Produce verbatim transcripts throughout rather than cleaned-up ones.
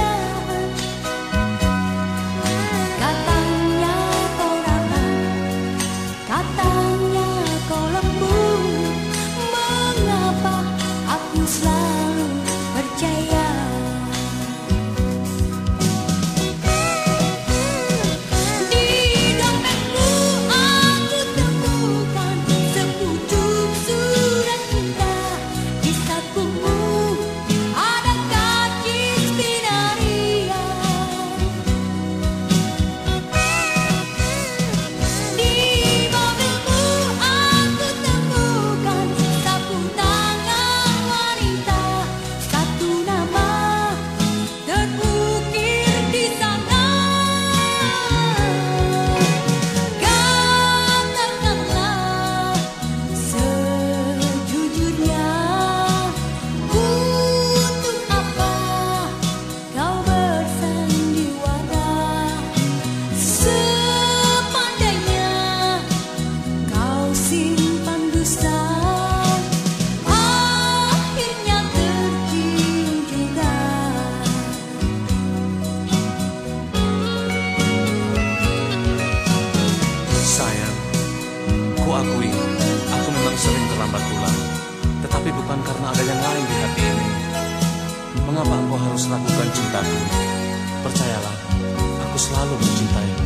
akui, aku memang sering terlambat pulang. Tetapi bukan karena ada yang lain di hati ini. Mengapa engkau harus lakukan cintaku? Percayalah, aku selalu mencintaimu.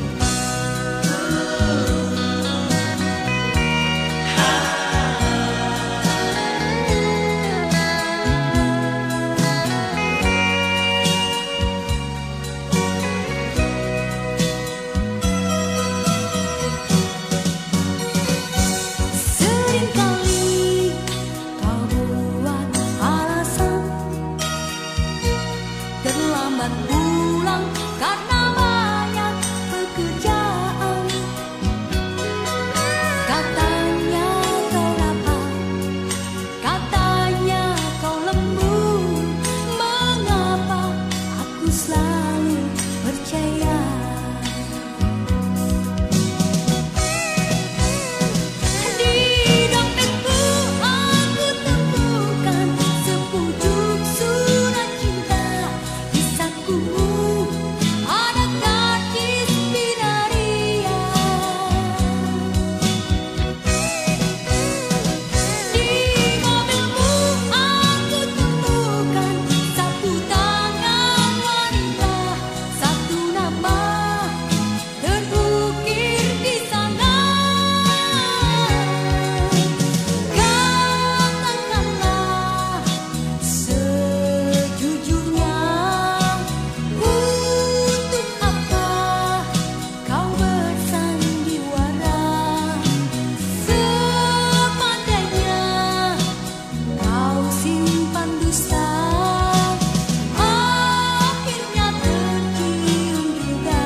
Terlambat pulang karena banyak pekerjaan. Katanya kau dapat, katanya kau lembut. Mengapa aku selalu percaya? Di dompetku aku temukan sepucuk surat cinta. Ada karcis binaria. Di mobilmu aku temukan sapu tangan wanita. Satu nama terukir di sana. Katakanlah sejujurnya, untuk apa kau bersandiwara? Sepandainya kau simpan dusta, akhirnya tercium juga.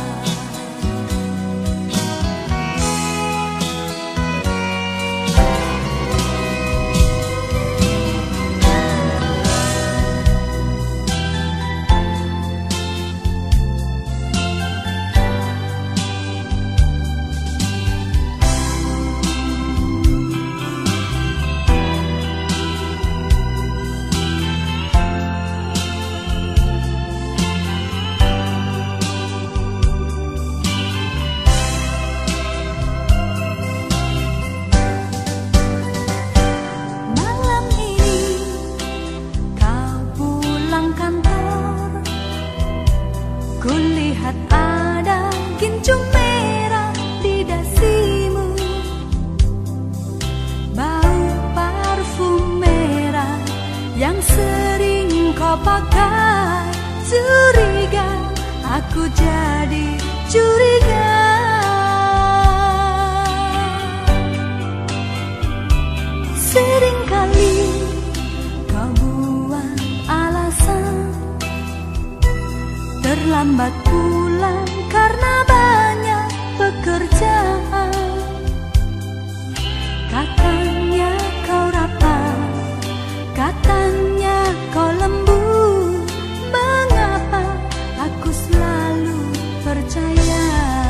Malam ini kau pulang kantor, kulihat ada gincung merah di dasimu. Bau parfum merah yang sering kau pakai. Curiga, aku jadi curiga. Seringkali kau buat alasan terlambat pulang karena banyak pekerjaan. Katanya kau rapat, katanya kau lembut. Mengapa aku selalu percaya?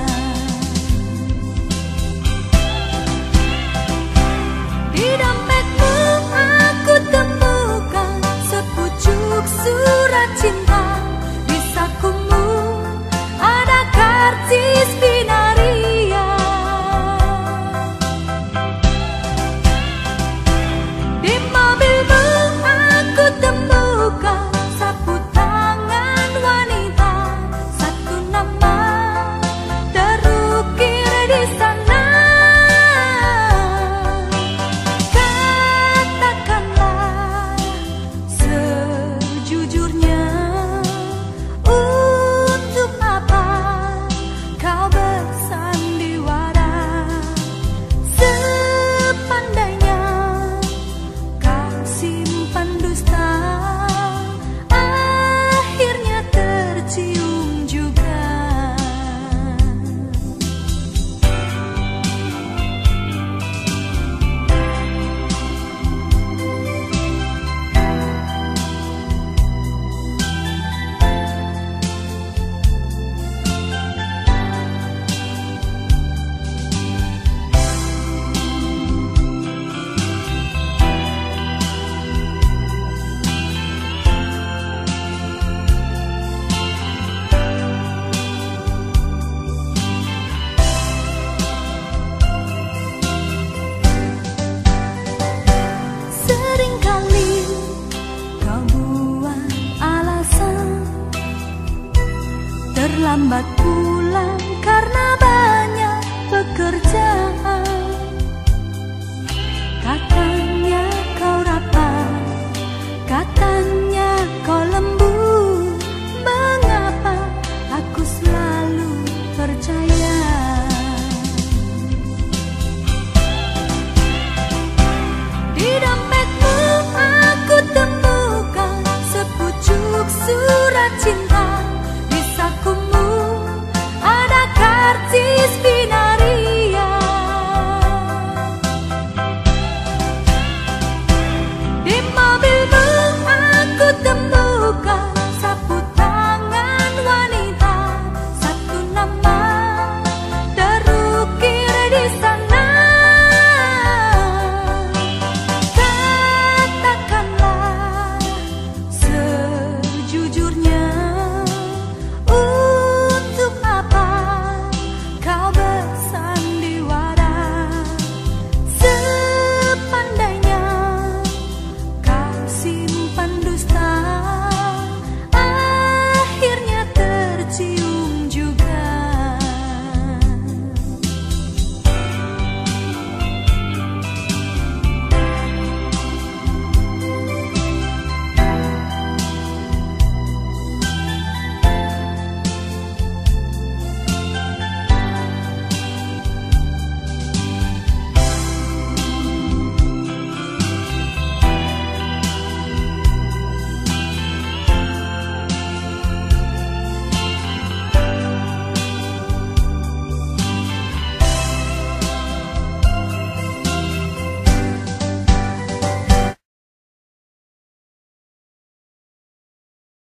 Di dompetmu aku temukan sepucuk surat cinta. Di terlambat pulang karena banyak pekerjaan. Katanya